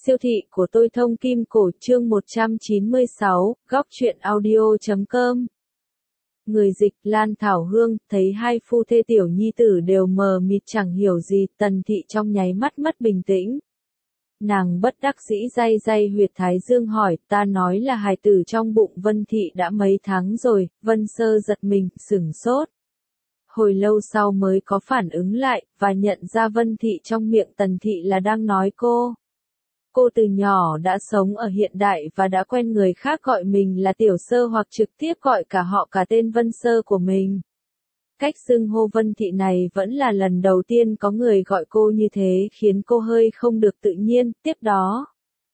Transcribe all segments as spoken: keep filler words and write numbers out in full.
Siêu thị của tôi thông kim cổ chương một trăm chín mươi sáu, góc truyện audio chấm com. Người dịch Lan Thảo Hương, thấy hai phu thê tiểu nhi tử đều mờ mịt chẳng hiểu gì, Tần Thị trong nháy mắt mất bình tĩnh. Nàng bất đắc dĩ day day huyệt thái dương hỏi, ta nói là hài tử trong bụng Vân Thị đã mấy tháng rồi. Vân Sơ giật mình, sửng sốt. Hồi lâu sau mới có phản ứng lại, và nhận ra Vân Thị trong miệng Tần Thị là đang nói cô. Cô từ nhỏ đã sống ở hiện đại và đã quen người khác gọi mình là Tiểu Sơ hoặc trực tiếp gọi cả họ cả tên Vân Sơ của mình. Cách xưng hô Vân Thị này vẫn là lần đầu tiên có người gọi cô như thế khiến cô hơi không được tự nhiên. Tiếp đó,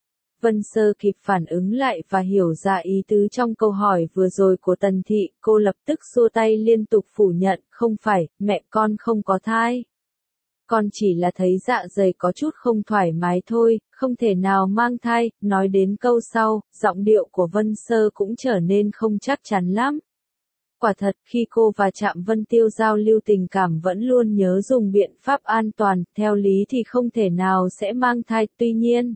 Vân Sơ kịp phản ứng lại và hiểu ra ý tứ trong câu hỏi vừa rồi của Tần Thị, cô lập tức xua tay liên tục phủ nhận, không phải, mẹ con không có thai. Con chỉ là thấy dạ dày có chút không thoải mái thôi, không thể nào mang thai. Nói đến câu sau, giọng điệu của Vân Sơ cũng trở nên không chắc chắn lắm. Quả thật, khi cô và Trạm Vân Tiêu giao lưu tình cảm vẫn luôn nhớ dùng biện pháp an toàn, theo lý thì không thể nào sẽ mang thai, tuy nhiên.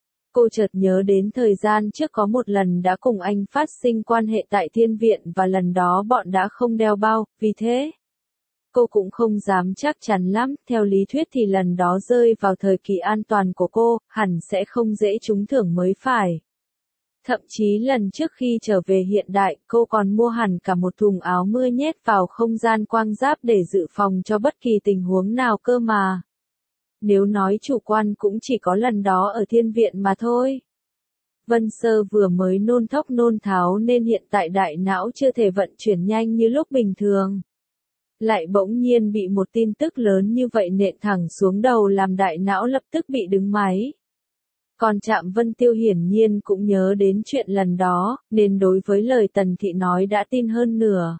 Cô chợt nhớ đến thời gian trước có một lần đã cùng anh phát sinh quan hệ tại thiên viện và lần đó bọn đã không đeo bao, vì thế. Cô cũng không dám chắc chắn lắm, theo lý thuyết thì lần đó rơi vào thời kỳ an toàn của cô, hẳn sẽ không dễ trúng thưởng mới phải. Thậm chí lần trước khi trở về hiện đại, cô còn mua hẳn cả một thùng áo mưa nhét vào không gian quang giáp để dự phòng cho bất kỳ tình huống nào cơ mà. Nếu nói chủ quan cũng chỉ có lần đó ở thiên viện mà thôi. Vân Sơ vừa mới nôn thốc nôn tháo nên hiện tại đại não chưa thể vận chuyển nhanh như lúc bình thường. Lại bỗng nhiên bị một tin tức lớn như vậy nện thẳng xuống đầu làm đại não lập tức bị đứng máy. Còn Trạm Vân Tiêu hiển nhiên cũng nhớ đến chuyện lần đó, nên đối với lời Tần Thị nói đã tin hơn nửa.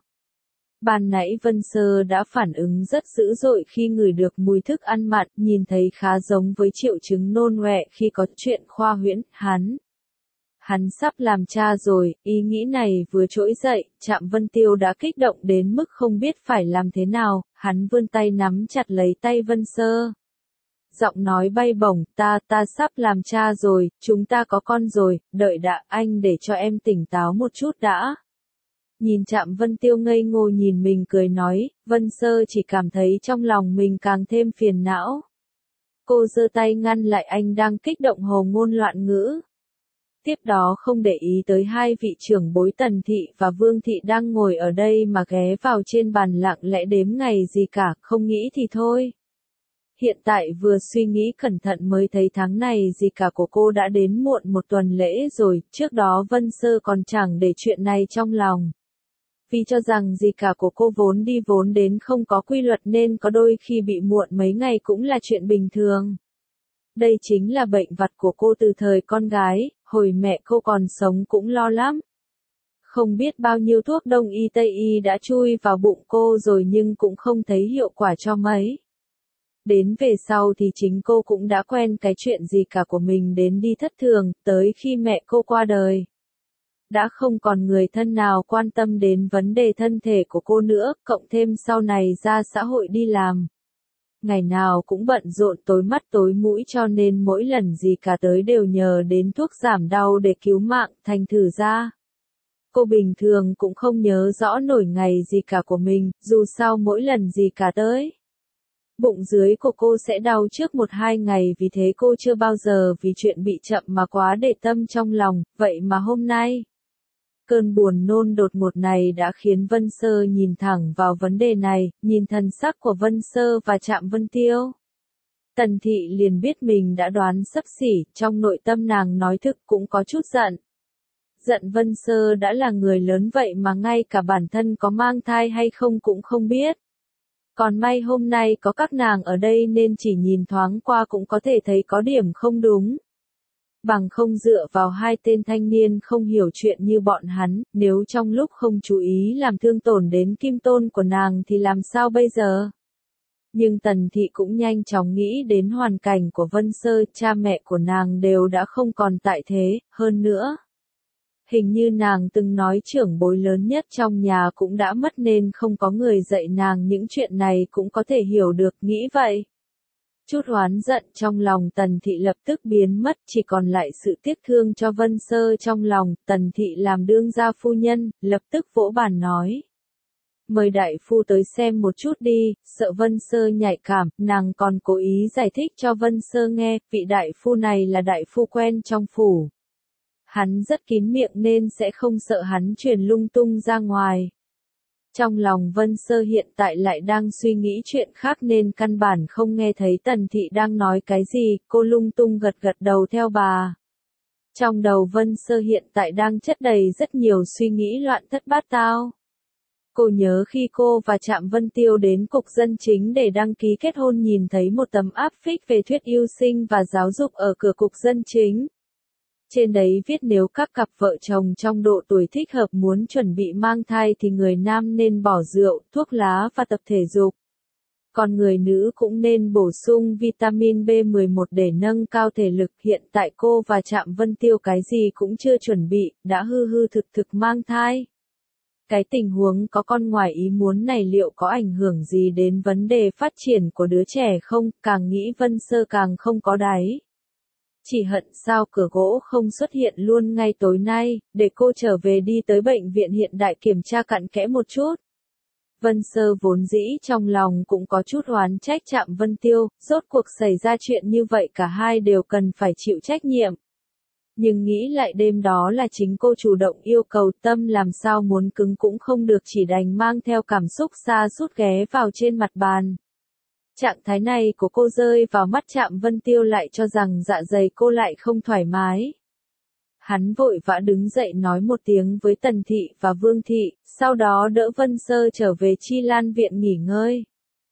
Ban nãy Vân Sơ đã phản ứng rất dữ dội khi ngửi được mùi thức ăn mặn, nhìn thấy khá giống với triệu chứng nôn ọe khi có chuyện khoa huyễn, hắn. Hắn sắp làm cha rồi, ý nghĩ này vừa trỗi dậy, Trạm Vân Tiêu đã kích động đến mức không biết phải làm thế nào, hắn vươn tay nắm chặt lấy tay Vân Sơ. Giọng nói bay bổng, ta, ta sắp làm cha rồi, chúng ta có con rồi, đợi đã, anh để cho em tỉnh táo một chút đã. Nhìn Trạm Vân Tiêu ngây ngô nhìn mình cười nói, Vân Sơ chỉ cảm thấy trong lòng mình càng thêm phiền não. Cô giơ tay ngăn lại anh đang kích động hồ ngôn loạn ngữ. Tiếp đó không để ý tới hai vị trưởng bối Tần Thị và Vương Thị đang ngồi ở đây mà ghé vào trên bàn lặng lẽ đếm ngày gì cả, không nghĩ thì thôi. Hiện tại vừa suy nghĩ cẩn thận mới thấy tháng này gì cả của cô đã đến muộn một tuần lễ rồi, trước đó Vân Sơ còn chẳng để chuyện này trong lòng. Vì cho rằng gì cả của cô vốn đi vốn đến không có quy luật nên có đôi khi bị muộn mấy ngày cũng là chuyện bình thường. Đây chính là bệnh vặt của cô từ thời con gái, hồi mẹ cô còn sống cũng lo lắm. Không biết bao nhiêu thuốc đông y tây y đã chui vào bụng cô rồi nhưng cũng không thấy hiệu quả cho mấy. Đến về sau thì chính cô cũng đã quen cái chuyện gì cả của mình đến đi thất thường, tới khi mẹ cô qua đời. Đã không còn người thân nào quan tâm đến vấn đề thân thể của cô nữa, cộng thêm sau này ra xã hội đi làm. Ngày nào cũng bận rộn tối mắt tối mũi cho nên mỗi lần gì cả tới đều nhờ đến thuốc giảm đau để cứu mạng, thành thử ra. Cô bình thường cũng không nhớ rõ nổi ngày gì cả của mình, dù sao mỗi lần gì cả tới. Bụng dưới của cô sẽ đau trước một hai ngày vì thế cô chưa bao giờ vì chuyện bị chậm mà quá để tâm trong lòng, vậy mà hôm nay. Cơn buồn nôn đột ngột này đã khiến Vân Sơ nhìn thẳng vào vấn đề này, nhìn thần sắc của Vân Sơ và Trạm Vân Tiêu. Tần Thị liền biết mình đã đoán xấp xỉ, trong nội tâm nàng nói thực cũng có chút giận. Giận Vân Sơ đã là người lớn vậy mà ngay cả bản thân có mang thai hay không cũng không biết. Còn may hôm nay có các nàng ở đây nên chỉ nhìn thoáng qua cũng có thể thấy có điểm không đúng. Bằng không dựa vào hai tên thanh niên không hiểu chuyện như bọn hắn, nếu trong lúc không chú ý làm thương tổn đến kim tôn của nàng thì làm sao bây giờ? Nhưng Tần Thị cũng nhanh chóng nghĩ đến hoàn cảnh của Vân Sơ, cha mẹ của nàng đều đã không còn tại thế, hơn nữa. Hình như nàng từng nói trưởng bối lớn nhất trong nhà cũng đã mất nên không có người dạy nàng những chuyện này cũng có thể hiểu được, nghĩ vậy. Chút oán giận trong lòng Tần Thị lập tức biến mất, chỉ còn lại sự tiếc thương cho Vân Sơ trong lòng. Tần Thị làm đương gia phu nhân, lập tức vỗ bàn nói. Mời đại phu tới xem một chút đi, sợ Vân Sơ nhạy cảm, nàng còn cố ý giải thích cho Vân Sơ nghe, vị đại phu này là đại phu quen trong phủ. Hắn rất kín miệng nên sẽ không sợ hắn truyền lung tung ra ngoài. Trong lòng Vân Sơ hiện tại lại đang suy nghĩ chuyện khác nên căn bản không nghe thấy Tần Thị đang nói cái gì, cô lung tung gật gật đầu theo bà. Trong đầu Vân Sơ hiện tại đang chất đầy rất nhiều suy nghĩ loạn thất bát tao. Cô nhớ khi cô và Trạm Vân Tiêu đến Cục Dân Chính để đăng ký kết hôn nhìn thấy một tấm áp phích về thuyết yêu sinh và giáo dục ở cửa Cục Dân Chính. Trên đấy viết nếu các cặp vợ chồng trong độ tuổi thích hợp muốn chuẩn bị mang thai thì người nam nên bỏ rượu, thuốc lá và tập thể dục. Còn người nữ cũng nên bổ sung vitamin B mười một để nâng cao thể lực. Hiện tại cô và Trạm Vân Tiêu cái gì cũng chưa chuẩn bị, đã hư hư thực thực mang thai. Cái tình huống có con ngoài ý muốn này liệu có ảnh hưởng gì đến vấn đề phát triển của đứa trẻ không, càng nghĩ Vân Sơ càng không có đáy. Chỉ hận sao cửa gỗ không xuất hiện luôn ngay tối nay, để cô trở về đi tới bệnh viện hiện đại kiểm tra cặn kẽ một chút. Vân Sơ vốn dĩ trong lòng cũng có chút oán trách Trạm Vân Tiêu, rốt cuộc xảy ra chuyện như vậy cả hai đều cần phải chịu trách nhiệm. Nhưng nghĩ lại đêm đó là chính cô chủ động yêu cầu tâm làm sao muốn cứng cũng không được chỉ đành mang theo cảm xúc xa sút ghé vào trên mặt bàn. Trạng thái này của cô rơi vào mắt Trạm Vân Tiêu lại cho rằng dạ dày cô lại không thoải mái. Hắn vội vã đứng dậy nói một tiếng với Tần Thị và Vương Thị, sau đó đỡ Vân Sơ trở về Chi Lan viện nghỉ ngơi.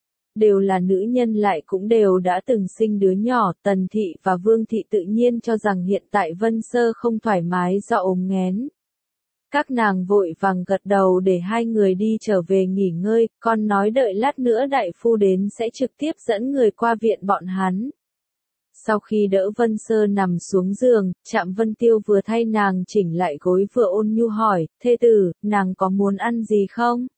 Đều là nữ nhân lại cũng đều đã từng sinh đứa nhỏ, Tần Thị và Vương Thị tự nhiên cho rằng hiện tại Vân Sơ không thoải mái do ốm nghén. Các nàng vội vàng gật đầu để hai người đi trở về nghỉ ngơi, còn nói đợi lát nữa đại phu đến sẽ trực tiếp dẫn người qua viện bọn hắn. Sau khi đỡ Vân Sơ nằm xuống giường, Trạm Vân Tiêu vừa thay nàng chỉnh lại gối vừa ôn nhu hỏi, thê tử, nàng có muốn ăn gì không?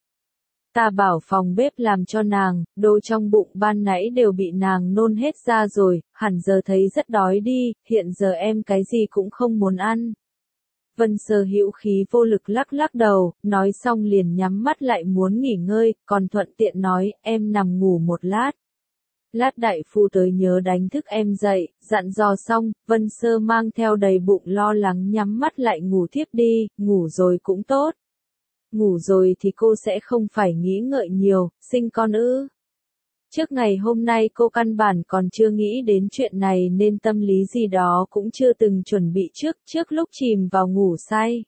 Ta bảo phòng bếp làm cho nàng, đồ trong bụng ban nãy đều bị nàng nôn hết ra rồi, hẳn giờ thấy rất đói đi, hiện giờ em cái gì cũng không muốn ăn. Vân Sơ hữu khí vô lực lắc lắc đầu, nói xong liền nhắm mắt lại muốn nghỉ ngơi, còn thuận tiện nói, em nằm ngủ một lát. Lát đại phu tới nhớ đánh thức em dậy, dặn dò xong, Vân Sơ mang theo đầy bụng lo lắng nhắm mắt lại ngủ thiếp đi, ngủ rồi cũng tốt. Ngủ rồi thì cô sẽ không phải nghĩ ngợi nhiều, sinh con ư. Trước ngày hôm nay cô căn bản còn chưa nghĩ đến chuyện này nên tâm lý gì đó cũng chưa từng chuẩn bị trước, trước lúc chìm vào ngủ say.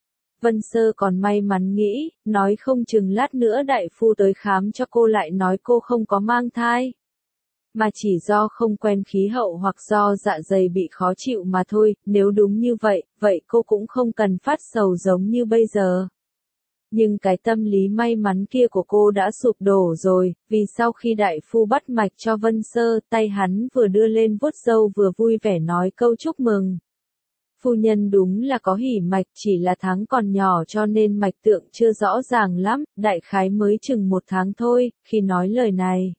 Vân Sơ còn may mắn nghĩ, nói không chừng lát nữa đại phu tới khám cho cô lại nói cô không có mang thai. Mà chỉ do không quen khí hậu hoặc do dạ dày bị khó chịu mà thôi, nếu đúng như vậy, vậy cô cũng không cần phát sầu giống như bây giờ. Nhưng cái tâm lý may mắn kia của cô đã sụp đổ rồi, vì sau khi đại phu bắt mạch cho Vân Sơ, tay hắn vừa đưa lên vuốt râu vừa vui vẻ nói câu chúc mừng. Phu nhân đúng là có hỉ mạch, chỉ là tháng còn nhỏ cho nên mạch tượng chưa rõ ràng lắm, đại khái mới chừng một tháng thôi, khi nói lời này.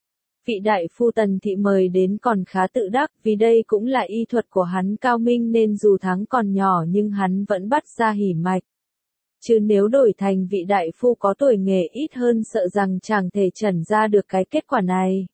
Vị đại phu Tần Thị mời đến còn khá tự đắc, vì đây cũng là y thuật của hắn cao minh nên dù tháng còn nhỏ nhưng hắn vẫn bắt ra hỉ mạch. Chứ nếu đổi thành vị đại phu có tuổi nghề ít hơn sợ rằng chẳng thể chẩn ra được cái kết quả này.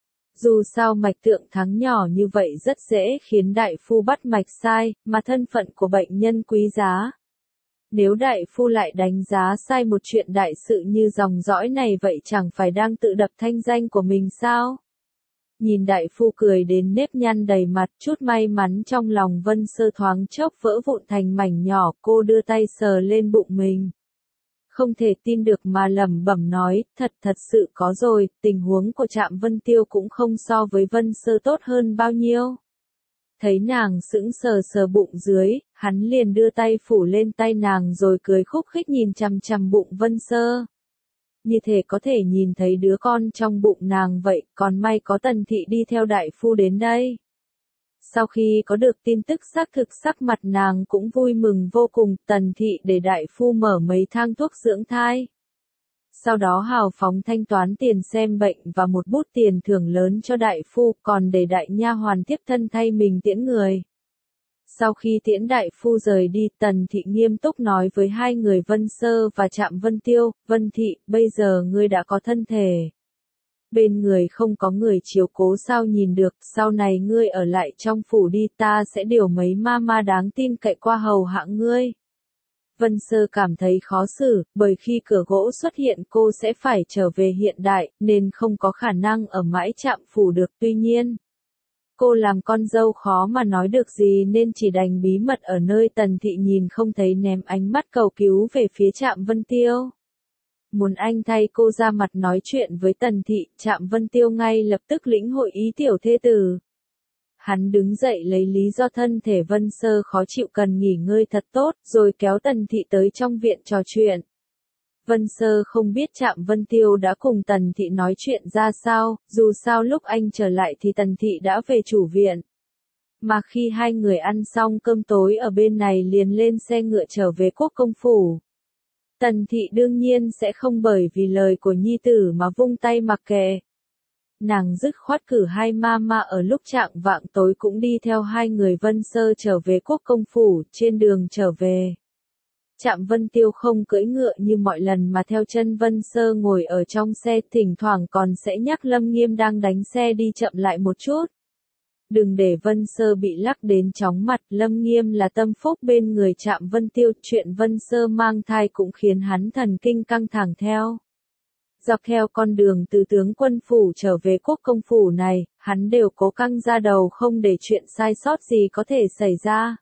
Dù sao mạch tượng tháng nhỏ như vậy rất dễ khiến đại phu bắt mạch sai, mà thân phận của bệnh nhân quý giá. Nếu đại phu lại đánh giá sai một chuyện đại sự như dòng dõi này vậy chẳng phải đang tự đập thanh danh của mình sao? Nhìn đại phu cười đến nếp nhăn đầy mặt, chút may mắn trong lòng Vân Sơ thoáng chốc vỡ vụn thành mảnh nhỏ, cô đưa tay sờ lên bụng mình. Không thể tin được mà lẩm bẩm nói, thật thật sự có rồi, tình huống của Trạm Vân Tiêu cũng không so với Vân Sơ tốt hơn bao nhiêu. Thấy nàng sững sờ sờ bụng dưới, hắn liền đưa tay phủ lên tay nàng rồi cười khúc khích nhìn chằm chằm bụng Vân Sơ. Như thể có thể nhìn thấy đứa con trong bụng nàng vậy, còn may có Tần Thị đi theo đại phu đến đây. Sau khi có được tin tức xác thực sắc mặt nàng cũng vui mừng vô cùng, Tần Thị để đại phu mở mấy thang thuốc dưỡng thai. sau đó hào phóng thanh toán tiền xem bệnh và một bút tiền thưởng lớn cho đại phu, còn để đại nha hoàn tiếp thân thay mình tiễn người. Sau khi tiễn đại phu rời đi, Tần Thị nghiêm túc nói với hai người Vân Sơ và Trạm Vân Tiêu, Vân Thị, bây giờ ngươi đã có thân thể. Bên người không có người chiếu cố sao nhìn được, sau này ngươi ở lại trong phủ đi, ta sẽ điều mấy ma ma đáng tin cậy qua hầu hạ ngươi. Vân Sơ cảm thấy khó xử, bởi khi cửa gỗ xuất hiện cô sẽ phải trở về hiện đại, nên không có khả năng ở mãi Trạm phủ được, tuy nhiên. Cô làm con dâu khó mà nói được gì nên chỉ đành bí mật ở nơi Tần Thị nhìn không thấy ném ánh mắt cầu cứu về phía Trạm Vân Tiêu. Muốn anh thay cô ra mặt nói chuyện với Tần Thị, Trạm Vân Tiêu ngay lập tức lĩnh hội ý tiểu thê tử. Hắn đứng dậy lấy lý do thân thể Vân Sơ khó chịu cần nghỉ ngơi thật tốt, rồi kéo Tần Thị tới trong viện trò chuyện. Vân Sơ không biết Trạm Vân Tiêu đã cùng Tần Thị nói chuyện ra sao, dù sao lúc anh trở lại thì Tần Thị đã về chủ viện. Mà khi hai người ăn xong cơm tối ở bên này liền lên xe ngựa trở về Quốc công phủ. Tần Thị đương nhiên sẽ không bởi vì lời của nhi tử mà vung tay mặc kệ. Nàng dứt khoát cử hai ma ma ở lúc chạng vạng tối cũng đi theo hai người Vân Sơ trở về Quốc công phủ, trên đường trở về. Trạm Vân Tiêu không cưỡi ngựa như mọi lần mà theo chân Vân Sơ ngồi ở trong xe, thỉnh thoảng còn sẽ nhắc Lâm Nghiêm đang đánh xe đi chậm lại một chút. Đừng để Vân Sơ bị lắc đến chóng mặt, Lâm Nghiêm là tâm phúc bên người Trạm Vân Tiêu, chuyện Vân Sơ mang thai cũng khiến hắn thần kinh căng thẳng theo. Dọc theo con đường từ tướng quân phủ trở về Quốc công phủ này, hắn đều cố căng ra đầu không để chuyện sai sót gì có thể xảy ra.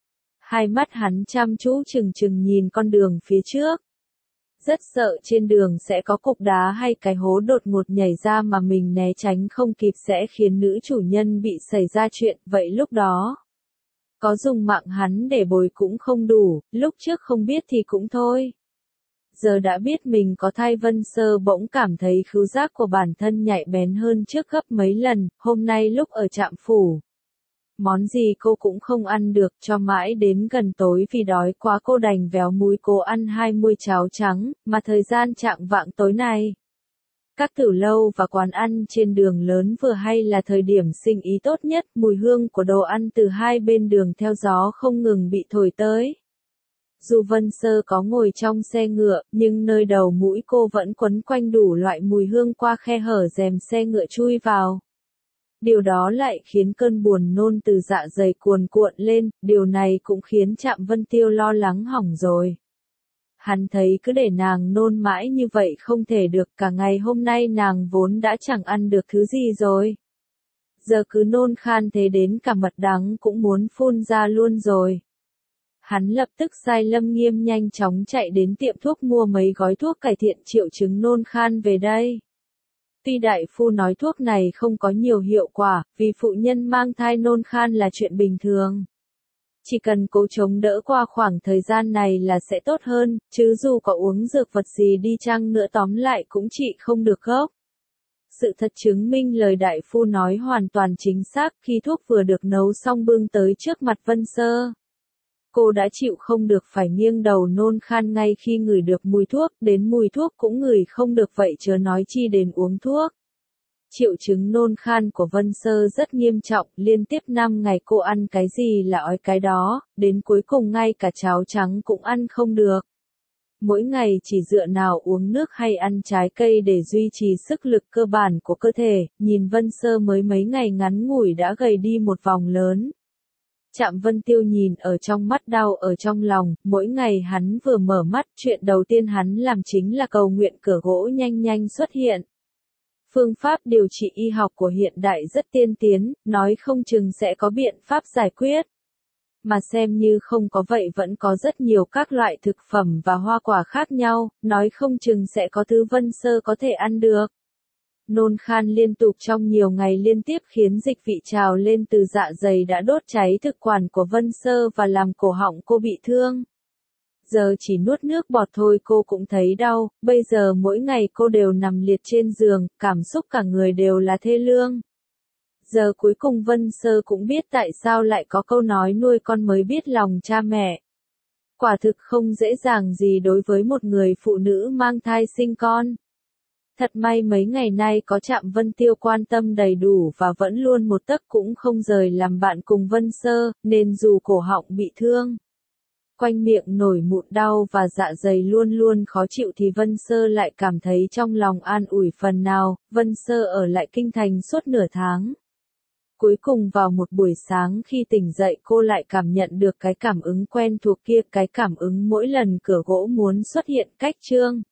Hai mắt hắn chăm chú chừng chừng nhìn con đường phía trước. Rất sợ trên đường sẽ có cục đá hay cái hố đột ngột nhảy ra mà mình né tránh không kịp sẽ khiến nữ chủ nhân bị xảy ra chuyện, vậy lúc đó. Có dùng mạng hắn để bồi cũng không đủ, lúc trước không biết thì cũng thôi. Giờ đã biết mình có thai, Vân Sơ bỗng cảm thấy khứu giác của bản thân nhạy bén hơn trước gấp mấy lần, hôm nay lúc ở Trạm phủ. Món gì cô cũng không ăn được, cho mãi đến gần tối vì đói quá cô đành véo múi cô ăn hai muôi cháo trắng, mà thời gian chạng vạng tối này. Các tiểu lâu và quán ăn trên đường lớn vừa hay là thời điểm sinh ý tốt nhất, mùi hương của đồ ăn từ hai bên đường theo gió không ngừng bị thổi tới. Dù Vân Sơ có ngồi trong xe ngựa, nhưng nơi đầu mũi cô vẫn quấn quanh đủ loại mùi hương qua khe hở rèm xe ngựa chui vào. Điều đó lại khiến cơn buồn nôn từ dạ dày cuồn cuộn lên, điều này cũng khiến Trạm Vân Tiêu lo lắng hỏng rồi. Hắn thấy cứ để nàng nôn mãi như vậy không thể được, cả ngày hôm nay nàng vốn đã chẳng ăn được thứ gì rồi. Giờ cứ nôn khan thế đến cả mật đắng cũng muốn phun ra luôn rồi. Hắn lập tức sai Lâm Nghiêm nhanh chóng chạy đến tiệm thuốc mua mấy gói thuốc cải thiện triệu chứng nôn khan về đây. Tuy đại phu nói thuốc này không có nhiều hiệu quả, vì phụ nhân mang thai nôn khan là chuyện bình thường. Chỉ cần cố chống đỡ qua khoảng thời gian này là sẽ tốt hơn, chứ dù có uống dược vật gì đi chăng nữa tóm lại cũng trị không được gốc. Sự thật chứng minh lời đại phu nói hoàn toàn chính xác, khi thuốc vừa được nấu xong bưng tới trước mặt Vân Sơ. Cô đã chịu không được phải nghiêng đầu nôn khan ngay khi ngửi được mùi thuốc, đến mùi thuốc cũng ngửi không được vậy chớ nói chi đến uống thuốc. Triệu chứng nôn khan của Vân Sơ rất nghiêm trọng, liên tiếp năm ngày cô ăn cái gì là ói cái đó, đến cuối cùng ngay cả cháo trắng cũng ăn không được. Mỗi ngày chỉ dựa nào uống nước hay ăn trái cây để duy trì sức lực cơ bản của cơ thể, nhìn Vân Sơ mới mấy ngày ngắn ngủi đã gầy đi một vòng lớn. Trạm Vân Tiêu nhìn ở trong mắt đau ở trong lòng, mỗi ngày hắn vừa mở mắt, chuyện đầu tiên hắn làm chính là cầu nguyện cửa gỗ nhanh nhanh xuất hiện. Phương pháp điều trị y học của hiện đại rất tiên tiến, nói không chừng sẽ có biện pháp giải quyết. Mà xem như không có vậy vẫn có rất nhiều các loại thực phẩm và hoa quả khác nhau, nói không chừng sẽ có thứ Vân Sơ có thể ăn được. Nôn khan liên tục trong nhiều ngày liên tiếp khiến dịch vị trào lên từ dạ dày đã đốt cháy thực quản của Vân Sơ và làm cổ họng cô bị thương. Giờ chỉ nuốt nước bọt thôi cô cũng thấy đau, bây giờ mỗi ngày cô đều nằm liệt trên giường, cảm xúc cả người đều là thê lương. Giờ cuối cùng Vân Sơ cũng biết tại sao lại có câu nói nuôi con mới biết lòng cha mẹ. Quả thực không dễ dàng gì đối với một người phụ nữ mang thai sinh con. Thật may mấy ngày nay có Trạm Vân Tiêu quan tâm đầy đủ và vẫn luôn một tấc cũng không rời làm bạn cùng Vân Sơ, nên dù cổ họng bị thương, quanh miệng nổi mụn đau và dạ dày luôn luôn khó chịu thì Vân Sơ lại cảm thấy trong lòng an ủi phần nào. Vân Sơ ở lại kinh thành suốt nửa tháng. Cuối cùng vào một buổi sáng khi tỉnh dậy cô lại cảm nhận được cái cảm ứng quen thuộc kia, cái cảm ứng mỗi lần cửa gỗ muốn xuất hiện cách trương.